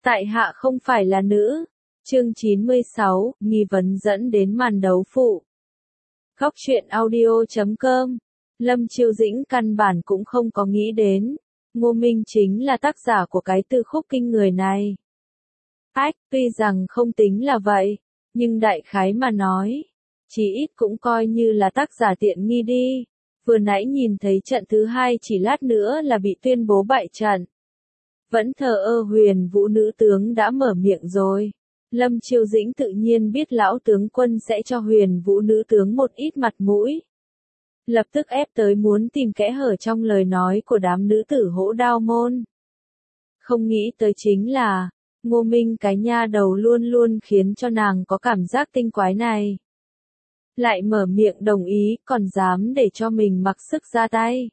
Tại hạ không phải là nữ. Chương 96, nghi vấn dẫn đến màn đấu phụ. Góc truyện audio.com. Lâm Chiêu Dĩnh căn bản cũng không có nghĩ đến, Ngô Minh chính là tác giả của cái từ khúc kinh người này. Tuy rằng không tính là vậy, nhưng đại khái mà nói, chí ít cũng coi như là tác giả tiện nghi đi. Vừa nãy nhìn thấy trận thứ hai chỉ lát nữa là bị tuyên bố bại trận. Vẫn thờ ơ Huyền Vũ nữ tướng đã mở miệng rồi. Lâm Chiêu Dĩnh tự nhiên biết lão tướng quân sẽ cho Huyền Vũ nữ tướng một ít mặt mũi. Lập tức ép tới muốn tìm kẽ hở trong lời nói của đám nữ tử Hỗ Đao môn. Không nghĩ tới chính là, Ngô Minh cái nha đầu luôn luôn khiến cho nàng có cảm giác tinh quái này. Lại mở miệng đồng ý, còn dám để cho mình mặc sức ra tay.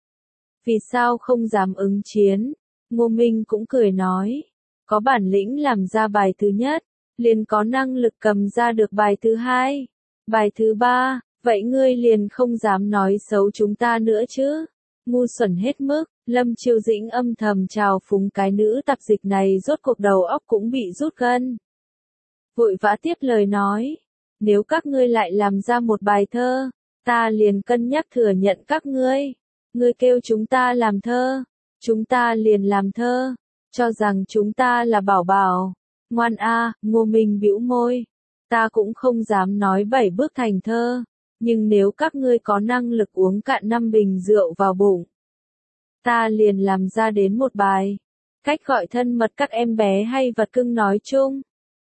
Vì sao không dám ứng chiến? Ngô Minh cũng cười nói, có bản lĩnh làm ra bài thứ nhất, liền có năng lực cầm ra được bài thứ hai, bài thứ ba, vậy ngươi liền không dám nói xấu chúng ta nữa chứ? Ngu xuẩn hết mức. Lâm Chiêu Dĩnh âm thầm trào phúng cái nữ tạp dịch này, rốt cuộc đầu óc cũng bị rút gân. Vội vã tiếp lời nói, nếu các ngươi lại làm ra một bài thơ, ta liền cân nhắc thừa nhận các ngươi. Ngươi kêu chúng ta làm thơ, chúng ta liền làm thơ, cho rằng chúng ta là bảo bảo. Ngoan a. Ngô Minh bĩu môi, ta cũng không dám nói 7 bước thành thơ, nhưng nếu các ngươi có năng lực uống cạn 5 bình rượu vào bụng, ta liền làm ra đến một bài, cách gọi thân mật các em bé hay vật cưng nói chung.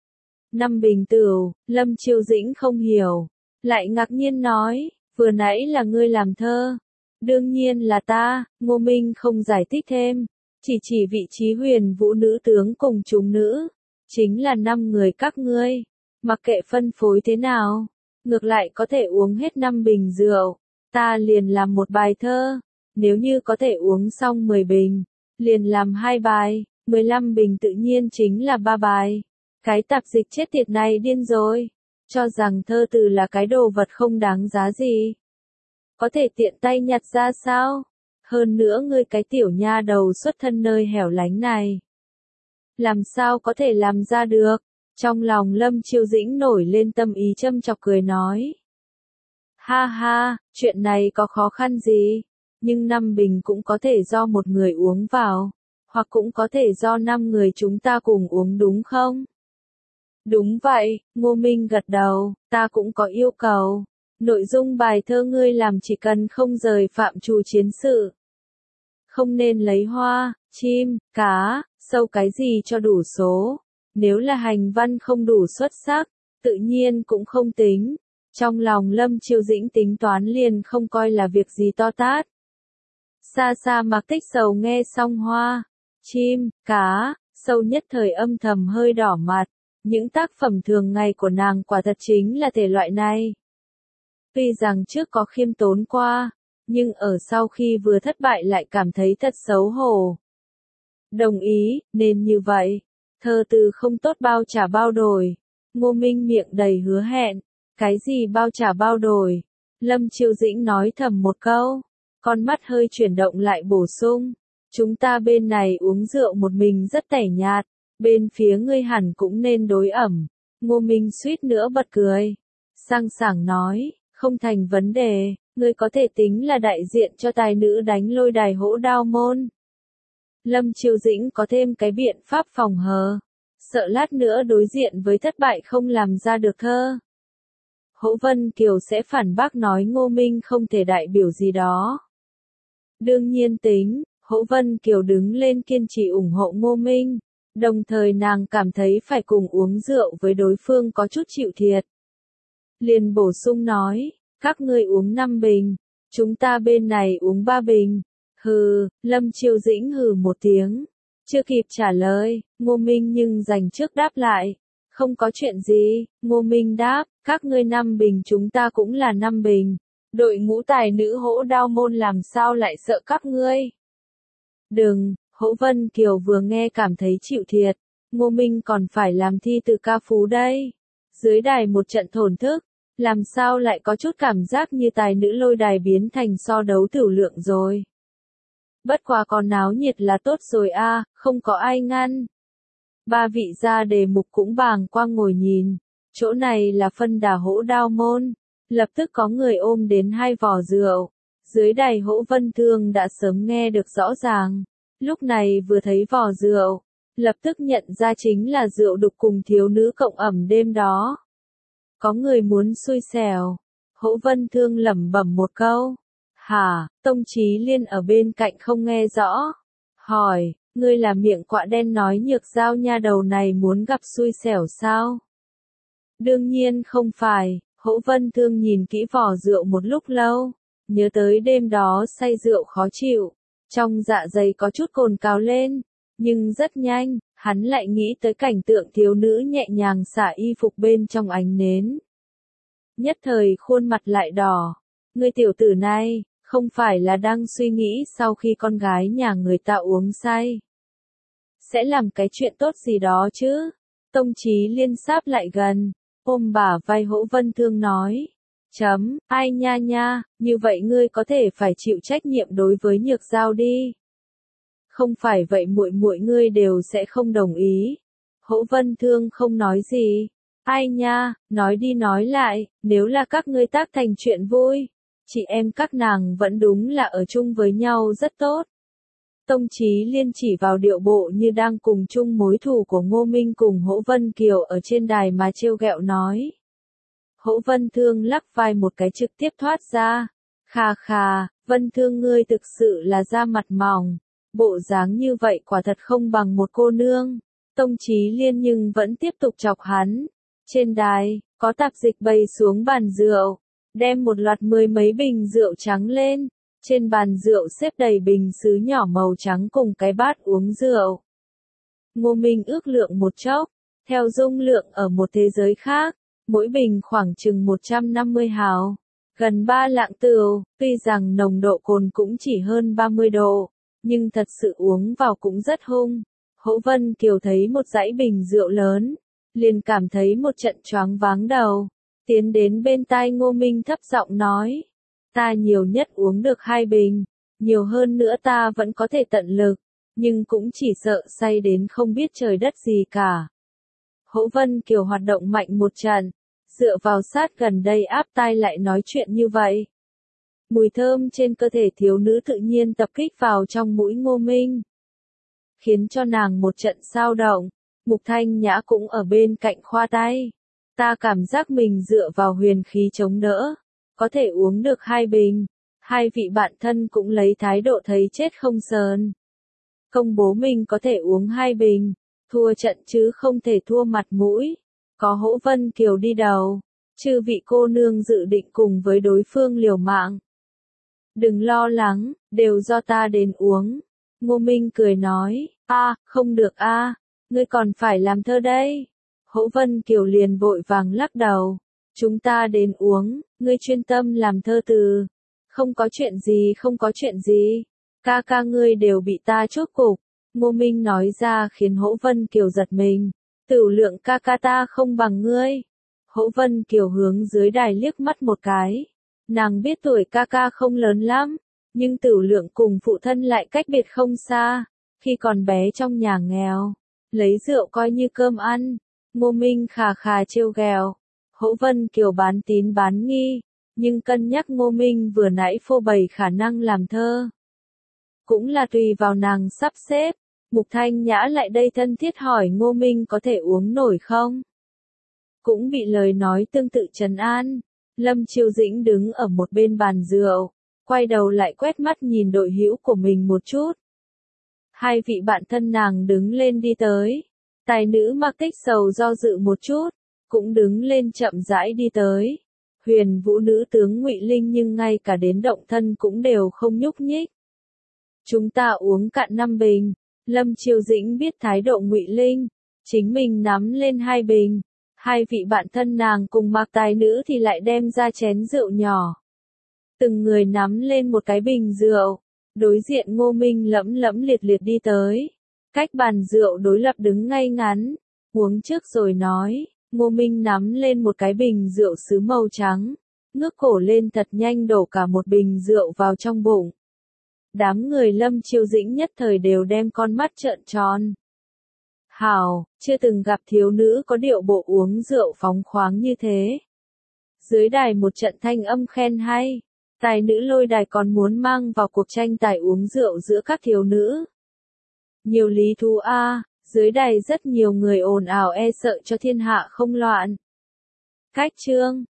5 bình tửu. Lâm Chiêu Dĩnh không hiểu, lại ngạc nhiên nói, vừa nãy là ngươi làm thơ. Đương nhiên là ta. Ngô Minh không giải thích thêm, chỉ vị trí Huyền Vũ nữ tướng cùng chúng nữ, chính là 5 người các ngươi, mặc kệ phân phối thế nào, ngược lại có thể uống hết 5 bình rượu, ta liền làm một bài thơ. Nếu như có thể uống xong 10 bình, liền làm 2 bài, 15 bình tự nhiên chính là 3 bài. Cái tạp dịch chết tiệt này điên rồi, cho rằng thơ từ là cái đồ vật không đáng giá gì. Có thể tiện tay nhặt ra sao? Hơn nữa ngươi cái tiểu nha đầu xuất thân nơi hẻo lánh này, làm sao có thể làm ra được? Trong lòng Lâm Chiêu Dĩnh nổi lên tâm ý châm chọc cười nói. Ha ha, chuyện này có khó khăn gì? Nhưng 5 bình cũng có thể do một người uống vào, hoặc cũng có thể do 5 người chúng ta cùng uống đúng không? Đúng vậy. Ngô Minh gật đầu, ta cũng có yêu cầu. Nội dung bài thơ ngươi làm chỉ cần không rời phạm trù chiến sự. Không nên lấy hoa, chim, cá, sâu cái gì cho đủ số. Nếu là hành văn không đủ xuất sắc, tự nhiên cũng không tính. Trong lòng Lâm Chiêu Dĩnh tính toán liền không coi là việc gì to tát. Xa xa Mạc Tích Sầu nghe xong hoa, chim, cá, sâu nhất thời âm thầm hơi đỏ mặt. Những tác phẩm thường ngày của nàng quả thật chính là thể loại này. Tuy rằng trước có khiêm tốn qua, nhưng ở sau khi vừa thất bại lại cảm thấy thật xấu hổ. Đồng ý, nên như vậy. Thơ từ không tốt bao trả bao đổi. Ngô Minh miệng đầy hứa hẹn. Cái gì bao trả bao đổi? Lâm Chiêu Dĩnh nói thầm một câu. Con mắt hơi chuyển động lại bổ sung. Chúng ta bên này uống rượu một mình rất tẻ nhạt. Bên phía ngươi hẳn cũng nên đối ẩm. Ngô Minh suýt nữa bật cười. Sang sảng nói, không thành vấn đề, ngươi có thể tính là đại diện cho tài nữ đánh lôi đài Hỗ Đao môn. Lâm Chiêu Dĩnh có thêm cái biện pháp phòng hờ. Sợ lát nữa đối diện với thất bại không làm ra được thơ. Hỗ Vân Kiều sẽ phản bác nói Ngô Minh không thể đại biểu gì đó. Đương nhiên tính, Hỗ Vân Kiều đứng lên kiên trì ủng hộ Ngô Minh. Đồng thời nàng cảm thấy phải cùng uống rượu với đối phương có chút chịu thiệt. Liền bổ sung nói, các ngươi uống 5 bình, chúng ta bên này uống 3 bình. Hừ. Lâm Chiêu Dĩnh hừ một tiếng. Chưa kịp trả lời, Ngô Minh nhưng dành trước đáp lại. Không có chuyện gì. Ngô Minh đáp, các ngươi 5 bình chúng ta cũng là 5 bình. Đội ngũ tài nữ Hỗ Đao môn làm sao lại sợ các ngươi? Đừng. Hỗ Vân Kiều vừa nghe cảm thấy chịu thiệt. Ngô Minh còn phải làm thi từ ca phú đây. Dưới đài một trận thổn thức, làm sao lại có chút cảm giác như tài nữ lôi đài biến thành so đấu tửu lượng rồi. Bất quá còn náo nhiệt là tốt rồi a, không có ai ngăn. Ba vị gia đề mục cũng bàng quang ngồi nhìn, chỗ này là phân đà hỗ đao môn, lập tức có người ôm đến 2 vò rượu, dưới đài Hỗ Vân Thương đã sớm nghe được rõ ràng, lúc này vừa thấy vò rượu, lập tức nhận ra chính là rượu đục cùng thiếu nữ cộng ẩm đêm đó. Có người muốn xui xẻo, Hỗ Vân Thương lẩm bẩm một câu. Hả, Tông Chí Liên ở bên cạnh không nghe rõ. Hỏi, ngươi là miệng quạ đen nói Nhược Giao nha đầu này muốn gặp xui xẻo sao? Đương nhiên không phải, Hỗ Vân Thương nhìn kỹ vò rượu một lúc lâu, nhớ tới đêm đó say rượu khó chịu, trong dạ dày có chút cồn cào lên, nhưng rất nhanh, hắn lại nghĩ tới cảnh tượng thiếu nữ nhẹ nhàng xả y phục bên trong ánh nến. Nhất thời khuôn mặt lại đỏ, ngươi tiểu tử này, không phải là đang suy nghĩ sau khi con gái nhà người ta uống say sẽ làm cái chuyện tốt gì đó chứ? Tông Chí Liên sáp lại gần, ôm bả vai Hỗ Vân Thương nói. Ai nha nha, như vậy ngươi có thể phải chịu trách nhiệm đối với Nhược Giao đi. Không phải vậy muội muội ngươi đều sẽ không đồng ý. Hỗ Vân Thương không nói gì. Ai nha, nói đi nói lại, nếu là các ngươi tác thành chuyện vui, chị em các nàng vẫn đúng là ở chung với nhau rất tốt. Tông Chí Liên chỉ vào điệu bộ như đang cùng chung mối thù của Ngô Minh cùng Hỗ Vân Kiều ở trên đài mà trêu ghẹo nói. Hỗ Vân Thương lắc vai một cái trực tiếp thoát ra. Khà khà, Vân Thương ngươi thực sự là da mặt mỏng, bộ dáng như vậy quả thật không bằng một cô nương. Tông Chí Liên nhưng vẫn tiếp tục chọc hắn. Trên đài, có tạp dịch bày xuống bàn rượu, đem một loạt 10 mấy bình rượu trắng lên. Trên bàn rượu xếp đầy bình sứ nhỏ màu trắng cùng cái bát uống rượu. Ngô Minh ước lượng một chốc, theo dung lượng ở một thế giới khác, mỗi bình khoảng chừng 150 hào, gần 3 lạng tửu, tuy rằng nồng độ cồn cũng chỉ hơn 30 độ, nhưng thật sự uống vào cũng rất hung. Hỗ Vân Kiều thấy một dãy bình rượu lớn, liền cảm thấy một trận choáng váng đầu, tiến đến bên tai Ngô Minh thấp giọng nói. Ta nhiều nhất uống được 2 bình, nhiều hơn nữa ta vẫn có thể tận lực, nhưng cũng chỉ sợ say đến không biết trời đất gì cả. Hỗ Vân Kiều hoạt động mạnh một trận, dựa vào sát gần đây áp tai lại nói chuyện như vậy. Mùi thơm trên cơ thể thiếu nữ tự nhiên tập kích vào trong mũi Ngô Minh, khiến cho nàng một trận xao động. Mục Thanh Nhã cũng ở bên cạnh khoa tay. Ta cảm giác mình dựa vào huyền khí chống đỡ, có thể uống được 2 bình. 2 vị bạn thân cũng lấy thái độ thấy chết không sờn. Công bố mình có thể uống 2 bình, thua trận chứ không thể thua mặt mũi. Có Hỗ Vân Kiều đi đầu, chư vị cô nương dự định cùng với đối phương liều mạng. Đừng lo lắng, đều do ta đến uống. Ngô Minh cười nói, không được ngươi còn phải làm thơ đây. Hỗ Vân Kiều liền vội vàng lắc đầu. Chúng ta đến uống, ngươi chuyên tâm làm thơ từ. Không có chuyện gì, không có chuyện gì. Ca ca ngươi đều bị ta chốt cục. Ngô Minh nói ra khiến Hỗ Vân Kiều giật mình. Tửu lượng ca ca ta không bằng ngươi. Hỗ Vân Kiều hướng dưới đài liếc mắt một cái. Nàng biết tuổi ca ca không lớn lắm, nhưng Tửu lượng cùng phụ thân lại cách biệt không xa. Khi còn bé trong nhà nghèo, lấy rượu coi như cơm ăn. Ngô Minh khà khà trêu ghẹo. Hỗ Vân Kiều bán tín bán nghi, nhưng cân nhắc Ngô Minh vừa nãy phô bày khả năng làm thơ. Cũng là tùy vào nàng sắp xếp. Mục Thanh Nhã lại đây thân thiết hỏi Ngô Minh có thể uống nổi không? Cũng bị lời nói tương tự trấn an. Lâm Chiêu Dĩnh đứng ở một bên bàn rượu, quay đầu lại quét mắt nhìn đội hữu của mình một chút. 2 vị bạn thân nàng đứng lên đi tới. Tài nữ Mặc Tích Sầu do dự một chút, cũng đứng lên chậm rãi đi tới. Huyền Vũ nữ tướng Ngụy Linh nhưng ngay cả đến động thân cũng đều không nhúc nhích. Chúng ta uống cạn 5 bình. Lâm Chiêu Dĩnh biết thái độ Ngụy Linh, chính mình nắm lên 2 bình. 2 vị bạn thân nàng cùng Mặc tài nữ thì lại đem ra chén rượu nhỏ. Từng người nắm lên một cái bình rượu. Đối diện Ngô Minh lẫm lẫm liệt liệt đi tới. Cách bàn rượu đối lập đứng ngay ngắn. Uống trước rồi nói. Ngô Minh nắm lên một cái bình rượu sứ màu trắng. Ngước cổ lên thật nhanh đổ cả một bình rượu vào trong bụng. Đám người Lâm Chiêu Dĩnh nhất thời đều đem con mắt trợn tròn. Hảo, chưa từng gặp thiếu nữ có điệu bộ uống rượu phóng khoáng như thế. Dưới đài một trận thanh âm khen hay. Tài nữ lôi đài còn muốn mang vào cuộc tranh tài uống rượu giữa các thiếu nữ. Nhiều lý thú a, dưới đài rất nhiều người ồn ào e sợ cho thiên hạ không loạn. Cách chương